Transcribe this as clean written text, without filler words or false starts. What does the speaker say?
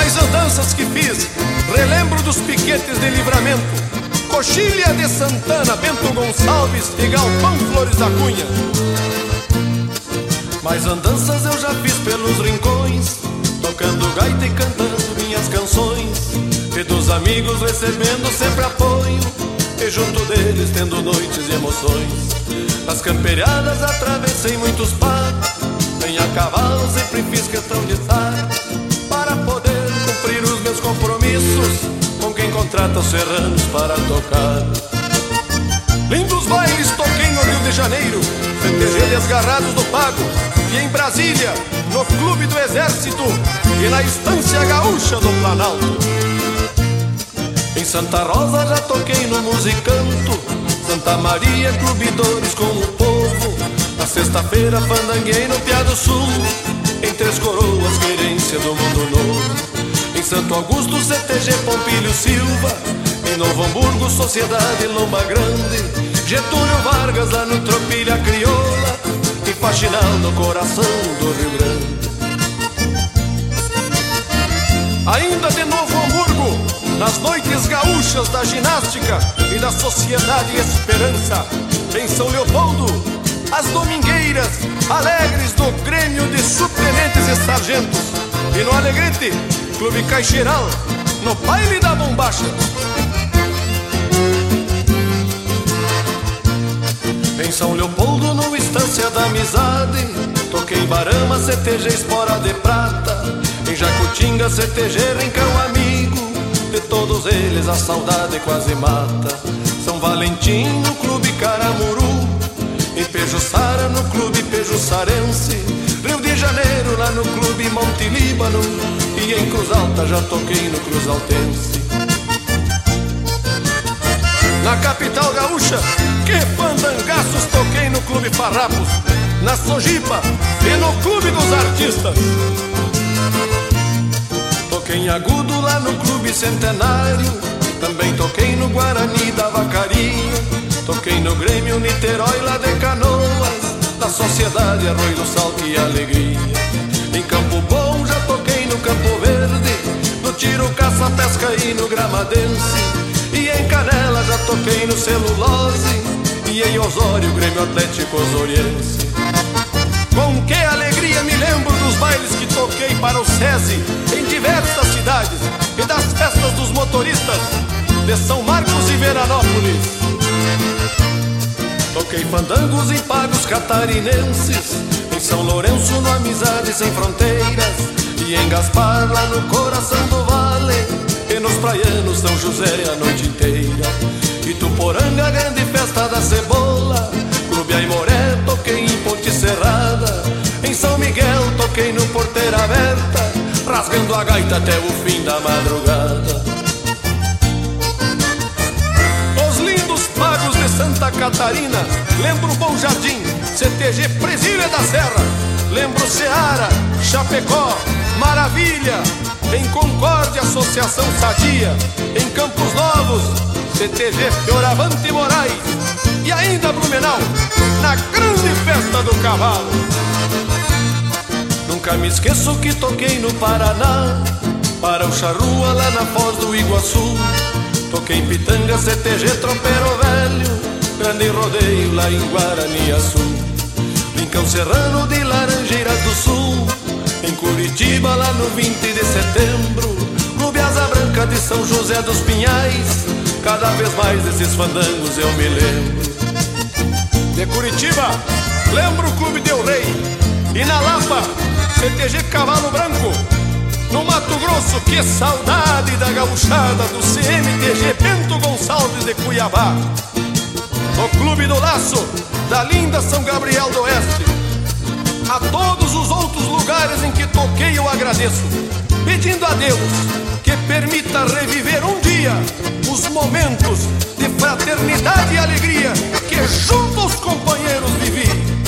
mais andanças que fiz, relembro dos piquetes de Livramento, Coxilha de Santana, Bento Gonçalves e Galpão Flores da Cunha. Mais andanças eu já fiz pelos rincões, tocando gaita e cantando minhas canções, e dos amigos recebendo sempre apoio, e junto deles tendo noites e emoções. Nas camperiadas atravessei muitos pagos, nem a cavalo sempre fiz questão de estar, para poder cumprir os meus compromissos com quem contrata os serranos para tocar. Lindos bailes toquei no Rio de Janeiro, CTG Desgarrados do Pago, e em Brasília, no Clube do Exército e na Estância Gaúcha do Planalto. Em Santa Rosa já toquei no Musicanto, Santa Maria, Clubidores com o povo. Na sexta-feira fandanguei no Piá do Sul, em Três Coroas, querência do mundo novo. Em Santo Augusto, CTG Pompílio Silva, em Novo Hamburgo, Sociedade Lomba Grande, Getúlio Vargas lá no Tropilha Crioula, e Faxinal no coração do Rio Grande. Ainda de Novo Hamburgo, nas noites gaúchas da ginástica e da Sociedade Esperança, em São Leopoldo, as domingueiras alegres do Grêmio de Subtenentes e Sargentos, e no Alegrete, Clube Caixeiral, no baile da bombacha. Em São Leopoldo, no Estância da Amizade, toquei em Barama, CTG Espora de Prata, em Jacutinga, CTG Rincão Amigo, de todos eles a saudade quase mata. São Valentim, no Clube Caramuru, em Pejuçara, no Clube Pejuçarense, Rio de Janeiro, lá no Clube Monte Líbano, e em Cruz Alta já toquei no Cruz Altense. Na capital gaúcha, que fandangaços toquei no Clube Farrapos, na Sojipa e no Clube dos Artistas. Toquei em Agudo lá no Clube Centenário, também toquei no Guarani da Vacaria, toquei no Grêmio Niterói lá de Canoas, da Sociedade Arroio do Salto e Alegria. Em Campo Bom já toquei no Campo Verde, no Tiro, Caça, Pesca e no Gramadense, e em Canela já toquei no Celulose, e em Osório, Grêmio Atlético Osoriense. Com que alegria me lembro dos bailes que toquei para o SESI em diversas cidades, e das festas dos motoristas de São Marcos e Veranópolis. Toquei fandangos em pagos catarinenses, em São Lourenço, no Amizade Sem Fronteiras, e em Gaspar, lá no coração do vale, e nos praianos São José a noite inteira. Ituporanga, grande festa da cebola, Clube Aimoré, toquei em Ponte Serrada, em São Miguel toquei no Porteira Aberta, rasgando a gaita até o fim da madrugada. Os lindos pagos de Santa Catarina, lembro Bom Jardim, CTG Presília da Serra, lembro Ceará, Chapecó, Maravilha, em Concórdia, Associação Sadia, em Campos Novos, CTG Fioravante Moraes, e ainda Blumenau, na grande festa do cavalo. Nunca me esqueço que toquei no Paraná, para o Charrua lá na Foz do Iguaçu, toquei em Pitanga, CTG Tropeiro Velho, grande rodeio lá em Guaraniaçu. Rincão Serrano de Laranjeiras do Sul, em Curitiba lá no 20 de setembro, Clube Asa Branca de São José dos Pinhais, cada vez mais desses fandangos eu me lembro. De Curitiba, lembro o Clube Del Rey, e na Lapa, CTG Cavalo Branco. No Mato Grosso, que saudade da gauchada do CMTG Bento Gonçalves de Cuiabá. No Clube do Laço, da linda São Gabriel do Oeste. A todos os outros lugares em que toquei eu agradeço, pedindo a Deus que permita reviver um dia os momentos de fraternidade e alegria que junto aos companheiros vivi.